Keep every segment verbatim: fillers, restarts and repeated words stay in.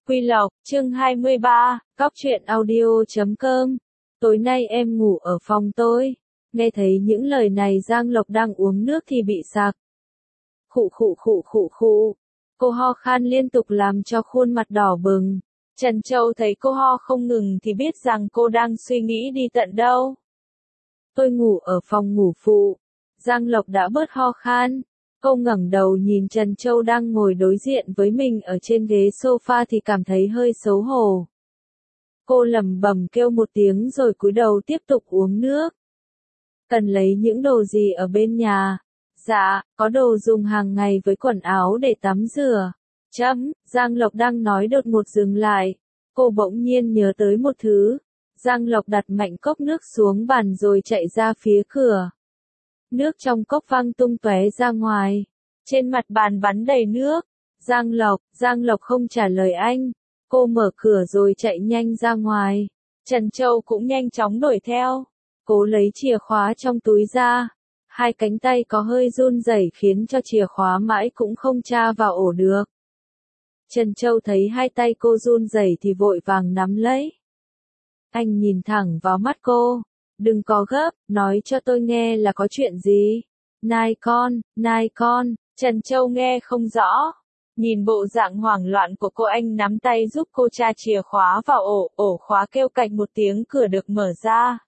Quy Lộc, chương hai mươi ba, cóc truyện audio chấm com. Tối nay em ngủ ở phòng tôi. Nghe thấy những lời này Giang Lộc đang uống nước thì bị sặc. Khụ khụ khụ khụ khụ. Cô ho khan liên tục làm cho khuôn mặt đỏ bừng. Trần Châu thấy cô ho không ngừng thì biết rằng cô đang suy nghĩ đi tận đâu. Tôi ngủ ở phòng ngủ phụ. Giang Lộc đã bớt ho khan. Cô ngẩng đầu nhìn Trần Châu đang ngồi đối diện với mình ở trên ghế sofa thì cảm thấy hơi xấu hổ. Cô lẩm bẩm kêu một tiếng rồi cúi đầu tiếp tục uống nước. Cần lấy những đồ gì ở bên nhà? Dạ, có đồ dùng hàng ngày với quần áo để tắm rửa. Chấm, Giang Lộc đang nói đột ngột dừng lại. Cô bỗng nhiên nhớ tới một thứ. Giang Lộc đặt mạnh cốc nước xuống bàn rồi chạy ra phía cửa. Nước trong cốc văng tung tóe ra ngoài. Trên mặt bàn bắn đầy nước. Giang Lộc, Giang Lộc không trả lời anh. Cô mở cửa rồi chạy nhanh ra ngoài. Trần Châu cũng nhanh chóng đuổi theo. Cố lấy chìa khóa trong túi ra. Hai cánh tay có hơi run rẩy khiến cho chìa khóa mãi cũng không tra vào ổ được. Trần Châu thấy hai tay cô run rẩy thì vội vàng nắm lấy. Anh nhìn thẳng vào mắt cô. Đừng có gấp, nói cho tôi nghe là có chuyện gì. Nai con, nai con, Trần Châu nghe không rõ. Nhìn bộ dạng hoảng loạn của cô anh nắm tay giúp cô tra chìa khóa vào ổ, ổ khóa kêu cạch một tiếng cửa được mở ra.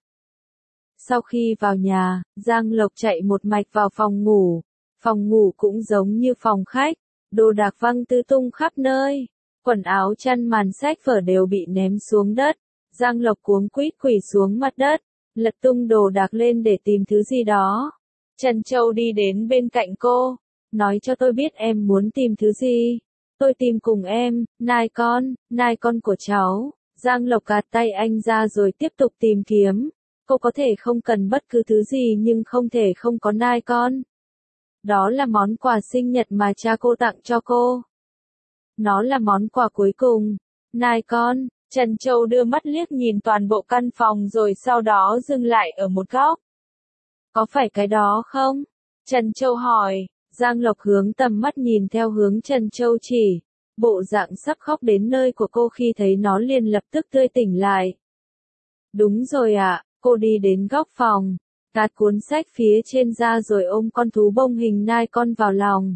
Sau khi vào nhà, Giang Lộc chạy một mạch vào phòng ngủ. Phòng ngủ cũng giống như phòng khách, đồ đạc văng tứ tung khắp nơi. Quần áo chăn màn sách vở đều bị ném xuống đất. Giang Lộc cuống quýt quỳ xuống mặt đất. Lật tung đồ đạc lên để tìm thứ gì đó. Trần Châu đi đến bên cạnh cô. Nói cho tôi biết em muốn tìm thứ gì. Tôi tìm cùng em, nai con, nai con của cháu. Giang Lộc gạt tay anh ra rồi tiếp tục tìm kiếm. Cô có thể không cần bất cứ thứ gì nhưng không thể không có nai con. Đó là món quà sinh nhật mà cha cô tặng cho cô. Nó là món quà cuối cùng. Nai con. Trần Châu đưa mắt liếc nhìn toàn bộ căn phòng rồi sau đó dừng lại ở một góc. Có phải cái đó không? Trần Châu hỏi. Giang Lộc hướng tầm mắt nhìn theo hướng Trần Châu chỉ. Bộ dạng sắp khóc đến nơi của cô khi thấy nó liền lập tức tươi tỉnh lại. Đúng rồi ạ, cô đi đến góc phòng. Gạt cuốn sách phía trên ra rồi ôm con thú bông hình nai con vào lòng.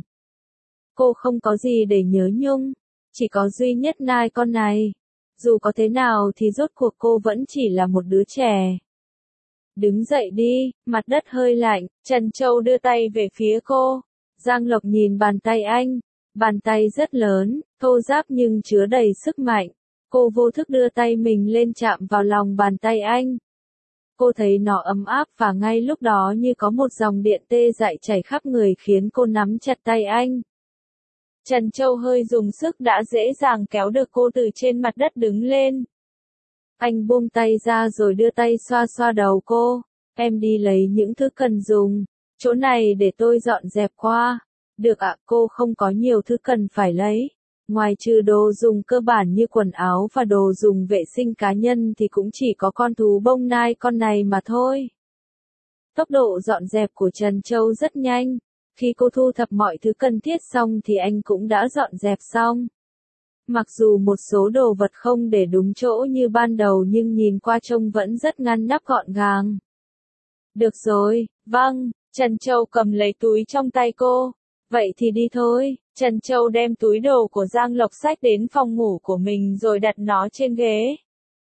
Cô không có gì để nhớ nhung. Chỉ có duy nhất nai con này. Dù có thế nào thì rốt cuộc cô vẫn chỉ là một đứa trẻ. Đứng dậy đi, mặt đất hơi lạnh, Trần Châu đưa tay về phía cô. Giang Lộc nhìn bàn tay anh. Bàn tay rất lớn, thô ráp nhưng chứa đầy sức mạnh. Cô vô thức đưa tay mình lên chạm vào lòng bàn tay anh. Cô thấy nó ấm áp và ngay lúc đó như có một dòng điện tê dại chảy khắp người khiến cô nắm chặt tay anh. Trần Châu hơi dùng sức đã dễ dàng kéo được cô từ trên mặt đất đứng lên. Anh buông tay ra rồi đưa tay xoa xoa đầu cô. Em đi lấy những thứ cần dùng. Chỗ này để tôi dọn dẹp qua. Được ạ, cô không có nhiều thứ cần phải lấy. Ngoài trừ đồ dùng cơ bản như quần áo và đồ dùng vệ sinh cá nhân thì cũng chỉ có con thú bông nai con này mà thôi. Tốc độ dọn dẹp của Trần Châu rất nhanh. Khi cô thu thập mọi thứ cần thiết xong thì anh cũng đã dọn dẹp xong. Mặc dù một số đồ vật không để đúng chỗ như ban đầu nhưng nhìn qua trông vẫn rất ngăn nắp gọn gàng. Được rồi, vâng, Trần Châu cầm lấy túi trong tay cô. Vậy thì đi thôi. Trần Châu đem túi đồ của Giang Lộc xách đến phòng ngủ của mình rồi đặt nó trên ghế.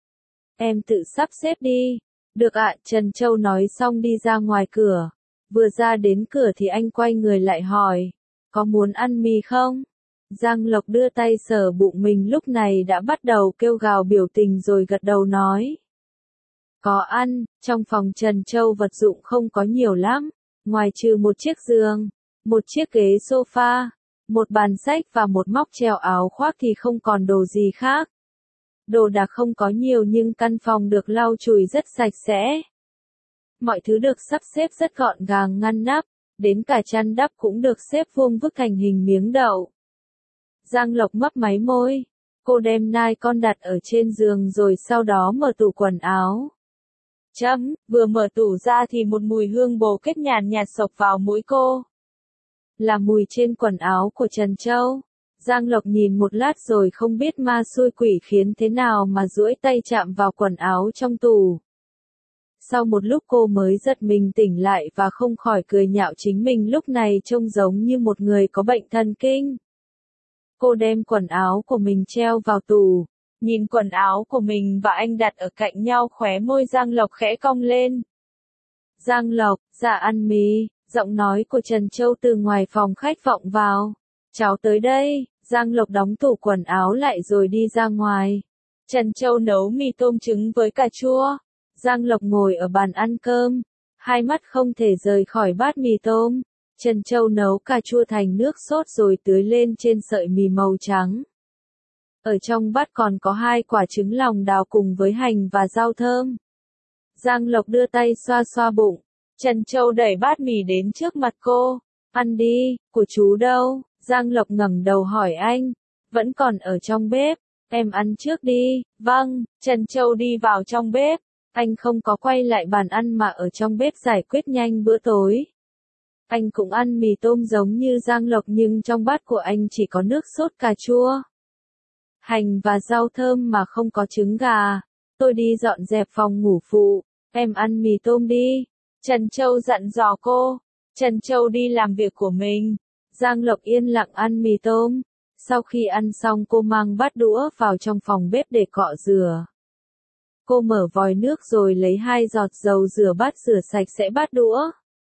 Em tự sắp xếp đi. Được ạ, Trần Châu nói xong đi ra ngoài cửa. Vừa ra đến cửa thì anh quay người lại hỏi. Có muốn ăn mì không? Giang Lộc đưa tay sờ bụng mình lúc này đã bắt đầu kêu gào biểu tình rồi gật đầu nói. Có ăn, trong phòng Trần Châu vật dụng không có nhiều lắm. Ngoài trừ một chiếc giường, một chiếc ghế sofa, một bàn sách và một móc treo áo khoác thì không còn đồ gì khác. Đồ đạc không có nhiều nhưng căn phòng được lau chùi rất sạch sẽ. Mọi thứ được sắp xếp rất gọn gàng ngăn nắp, đến cả chăn đắp cũng được xếp vuông vức thành hình miếng đậu. Giang Lộc mấp máy môi, cô đem nai con đặt ở trên giường rồi sau đó mở tủ quần áo. Chấm, vừa mở tủ ra thì một mùi hương bồ kết nhàn nhạt xộc vào mũi cô. Là mùi trên quần áo của Trần Châu. Giang Lộc nhìn một lát rồi không biết ma xui quỷ khiến thế nào mà duỗi tay chạm vào quần áo trong tủ. Sau một lúc cô mới giật mình tỉnh lại và không khỏi cười nhạo chính mình lúc này trông giống như một người có bệnh thần kinh. Cô đem quần áo của mình treo vào tủ, nhìn quần áo của mình và anh đặt ở cạnh nhau, khóe môi Giang Lộc khẽ cong lên. Giang Lộc, dạ ăn mì, giọng nói của Trần Châu từ ngoài phòng khách vọng vào. Cháu tới đây. Giang Lộc đóng tủ quần áo lại rồi đi ra ngoài. Trần Châu nấu mì tôm trứng với cà chua. Giang Lộc ngồi ở bàn ăn cơm, hai mắt không thể rời khỏi bát mì tôm. Trần Châu nấu cà chua thành nước sốt rồi tưới lên trên sợi mì màu trắng. Ở trong bát còn có hai quả trứng lòng đào cùng với hành và rau thơm. Giang Lộc đưa tay xoa xoa bụng. Trần Châu đẩy bát mì đến trước mặt cô. Ăn đi, của chú đâu? Giang Lộc ngẩng đầu hỏi anh. Vẫn còn ở trong bếp. Em ăn trước đi. Vâng. Trần Châu đi vào trong bếp. Anh không có quay lại bàn ăn mà ở trong bếp giải quyết nhanh bữa tối. Anh cũng ăn mì tôm giống như Giang Lộc nhưng trong bát của anh chỉ có nước sốt cà chua, hành và rau thơm mà không có trứng gà. Tôi đi dọn dẹp phòng ngủ phụ. Em ăn mì tôm đi. Trần Châu dặn dò cô. Trần Châu đi làm việc của mình. Giang Lộc yên lặng ăn mì tôm. Sau khi ăn xong cô mang bát đũa vào trong phòng bếp để cọ rửa. Cô mở vòi nước rồi lấy hai giọt dầu rửa bát rửa sạch sẽ bát đũa.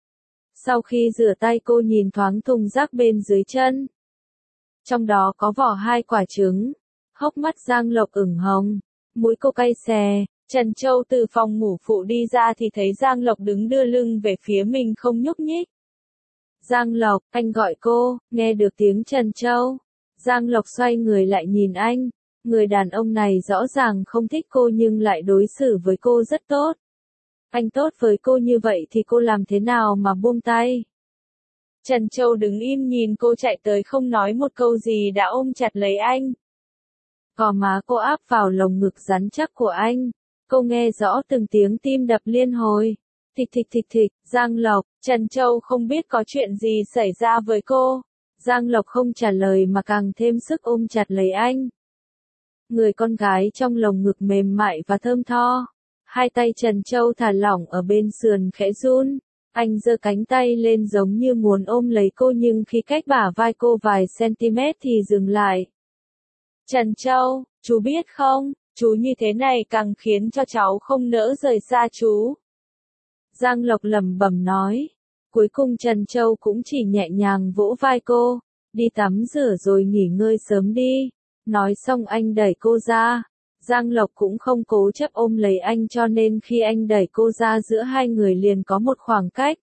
Sau khi rửa tay cô nhìn thoáng thùng rác bên dưới chân. Trong đó có vỏ hai quả trứng. Hốc mắt Giang Lộc ửng hồng. Mũi cô cay xè. Trần Châu từ phòng ngủ phụ đi ra thì thấy Giang Lộc đứng đưa lưng về phía mình không nhúc nhích. Giang Lộc, anh gọi cô. Nghe được tiếng Trần Châu, Giang Lộc xoay người lại nhìn anh. Người đàn ông này rõ ràng không thích cô nhưng lại đối xử với cô rất tốt. Anh tốt với cô như vậy thì cô làm thế nào mà buông tay? Trần Châu đứng im nhìn cô chạy tới không nói một câu gì đã ôm chặt lấy anh. Gò má cô áp vào lồng ngực rắn chắc của anh. Cô nghe rõ từng tiếng tim đập liên hồi. Thịch thịch thịch thịch, Giang Lộc, Trần Châu không biết có chuyện gì xảy ra với cô. Giang Lộc không trả lời mà càng thêm sức ôm chặt lấy anh. Người con gái trong lồng ngực mềm mại và thơm tho. Hai tay Trần Châu thả lỏng ở bên sườn khẽ run. Anh giơ cánh tay lên giống như muốn ôm lấy cô nhưng khi cách bả vai cô vài cm thì dừng lại. Trần Châu, chú biết không, chú như thế này càng khiến cho cháu không nỡ rời xa chú. Giang Lộc lẩm bẩm nói. Cuối cùng Trần Châu cũng chỉ nhẹ nhàng vỗ vai cô. Đi tắm rửa rồi nghỉ ngơi sớm đi. Nói xong anh đẩy cô ra. Giang Lộc cũng không cố chấp ôm lấy anh cho nên khi anh đẩy cô ra giữa hai người liền có một khoảng cách.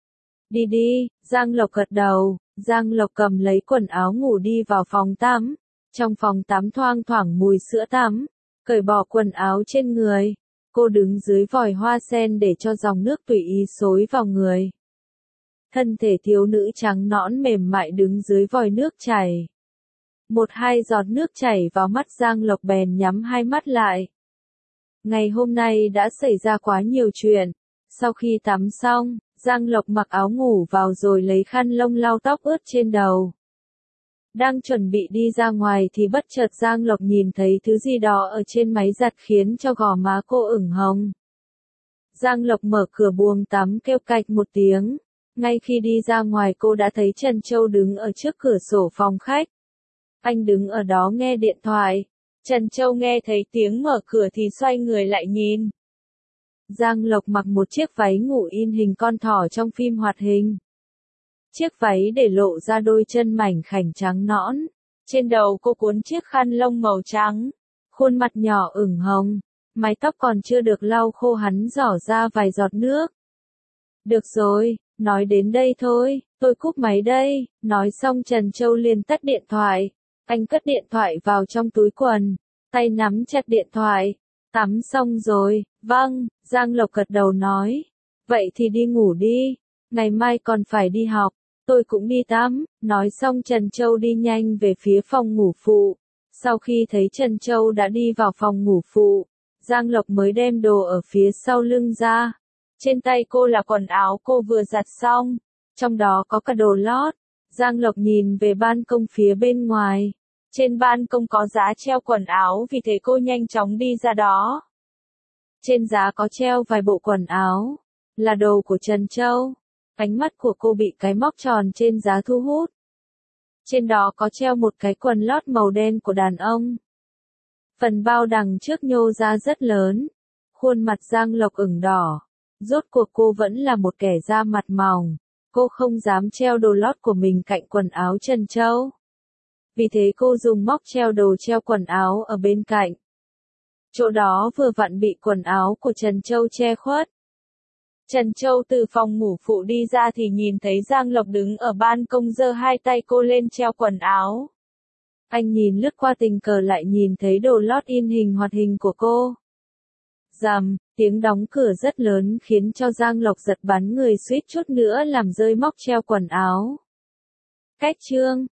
Đi đi, Giang Lộc gật đầu. Giang Lộc cầm lấy quần áo ngủ đi vào phòng tắm. Trong phòng tắm thoang thoảng mùi sữa tắm. Cởi bỏ quần áo trên người. Cô đứng dưới vòi hoa sen để cho dòng nước tùy ý xối vào người. Thân thể thiếu nữ trắng nõn mềm mại đứng dưới vòi nước chảy. Một hai giọt nước chảy vào mắt Giang Lộc bèn nhắm hai mắt lại. Ngày hôm nay đã xảy ra quá nhiều chuyện. Sau khi tắm xong, Giang Lộc mặc áo ngủ vào rồi lấy khăn lông lau tóc ướt trên đầu. Đang chuẩn bị đi ra ngoài thì bất chợt Giang Lộc nhìn thấy thứ gì đó ở trên máy giặt khiến cho gò má cô ửng hồng. Giang Lộc mở cửa buồng tắm kêu cạch một tiếng. Ngay khi đi ra ngoài cô đã thấy Trần Châu đứng ở trước cửa sổ phòng khách. Anh đứng ở đó nghe điện thoại. Trần Châu nghe thấy tiếng mở cửa thì xoay người lại nhìn. Giang Lộc mặc một chiếc váy ngủ in hình con thỏ trong phim hoạt hình. Chiếc váy để lộ ra đôi chân mảnh khảnh trắng nõn. Trên đầu cô cuốn chiếc khăn lông màu trắng. Khuôn mặt nhỏ ửng hồng. Mái tóc còn chưa được lau khô hắn rỏ ra vài giọt nước. Được rồi, nói đến đây thôi, tôi cúp máy đây. Nói xong Trần Châu liền tắt điện thoại. Anh cất điện thoại vào trong túi quần. Tay nắm chặt điện thoại. Tắm xong rồi, vâng, Giang Lộc gật đầu nói. Vậy thì đi ngủ đi. Ngày mai còn phải đi học. Tôi cũng đi tắm. Nói xong Trần Châu đi nhanh về phía phòng ngủ phụ. Sau khi thấy Trần Châu đã đi vào phòng ngủ phụ, Giang Lộc mới đem đồ ở phía sau lưng ra. Trên tay cô là quần áo cô vừa giặt xong. Trong đó có cả đồ lót. Giang Lộc nhìn về ban công phía bên ngoài. Trên ban công có giá treo quần áo vì thế cô nhanh chóng đi ra đó. Trên giá có treo vài bộ quần áo, là đồ của Trần Châu. Ánh mắt của cô bị cái móc tròn trên giá thu hút. Trên đó có treo một cái quần lót màu đen của đàn ông. Phần bao đằng trước nhô ra rất lớn. Khuôn mặt Giang Lộc ửng đỏ. Rốt cuộc cô vẫn là một kẻ da mặt mỏng. Cô không dám treo đồ lót của mình cạnh quần áo Trần Châu. Vì thế cô dùng móc treo đồ treo quần áo ở bên cạnh. Chỗ đó vừa vặn bị quần áo của Trần Châu che khuất. Trần Châu từ phòng ngủ phụ đi ra thì nhìn thấy Giang Lộc đứng ở ban công giơ hai tay cô lên treo quần áo. Anh nhìn lướt qua tình cờ lại nhìn thấy đồ lót in hình hoạt hình của cô. Rầm, tiếng đóng cửa rất lớn khiến cho Giang Lộc giật bắn người suýt chút nữa làm rơi móc treo quần áo. Cách chương